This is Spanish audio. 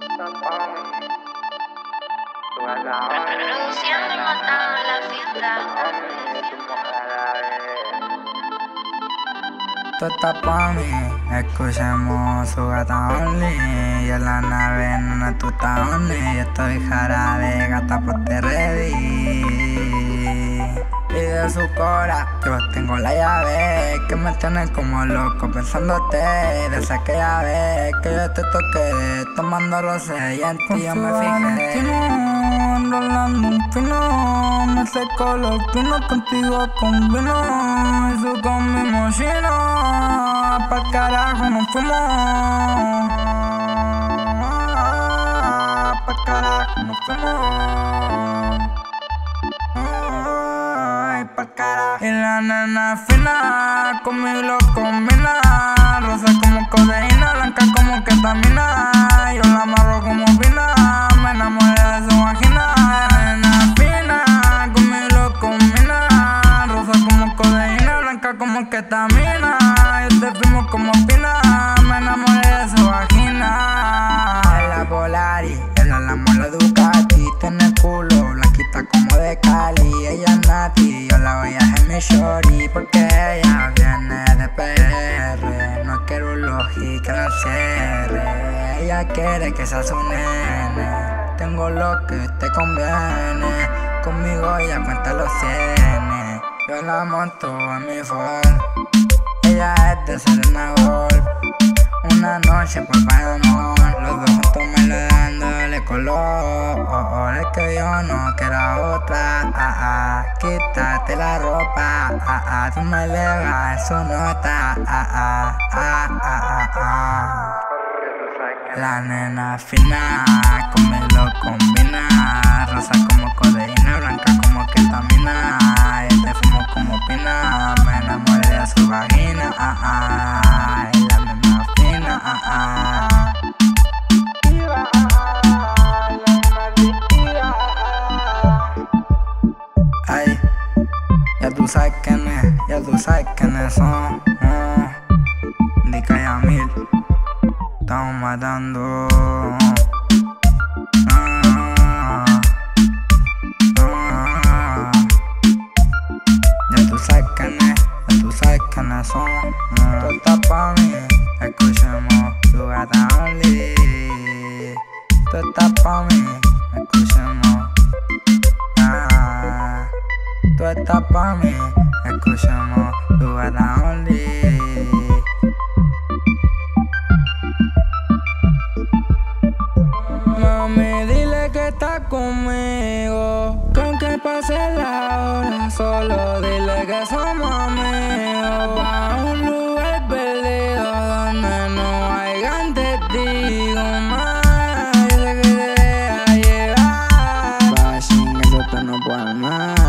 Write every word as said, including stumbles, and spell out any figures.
Produciendo y matando la ciudad. Tú estás pa' mí, escuchemos su gata only. Y en la nave, nena, tú estás only. Yo estoy jarabe, gata, ponte ready. Y de su cora, yo tengo la llave que me tiene como loco pensándote. Desde aquella vez que yo te toqué, tomando roce y en ti yo me fijé. Enrolando un pino, me seco los pinos, contigo combino. Y su con mi mochila, pa'l carajo nos fuimos. Pa'l carajo nos fuimos. Y la nena fina, conmigo lo combina. Rosa como codeína, blanca como ketamina. Yo la amarro como pina, me enamoré de su vagina. La nena fina, conmigo lo combina. Rosa como codeína, blanca como ketamina. Yo te fuimos como pina, me enamoré de su vagina. En la Polaris, ella la mola Ducati. Tiene el culo, blanquita como de Cali. Ella es Nati, yo la voy a hacer mi shorty, porque ella viene de P R. No quiero lógica en el cierre. Ella quiere que sea su nene. Tengo lo que te conviene. Conmigo ella cuenta los cienes. Yo la monto en mi Ford. Ella es de Serena Gold. Una noche por amor, los dos juntos dándole color. Es que yo no quiero otra. Ah, ah. Quítate la ropa. Ah, ah. Tú me elevas su nota. Ah, ah, ah, ah, ah. La nena fina, conmigo lo combina. Rosa como codeína, blanca como ketamina. Yo te fumo como pina, me enamoré de su vagina. Ah, ah. Y la nena fina, ah, ah. Ay, ya tú sabes quiénes, ya tú sabes quiénes son. Oh, Dica y Amil, estamos matando. Ah, ah, ya tú sabes quiénes, ya tú sabes quiénes son. Ah, tú estás pa' mí, escuchemos tu gata only. Tú estás pa' mí, escuchemos. Ah, tú estás pa' mí, escuchemos tu gata only. Mami, dile que estás conmigo, que aunque pase la hora, solo dile que somos amigos. Pa' un lugar perdido donde no hayan testigos más. Dile que te deja llevar, pa' chingar eso no puedo más.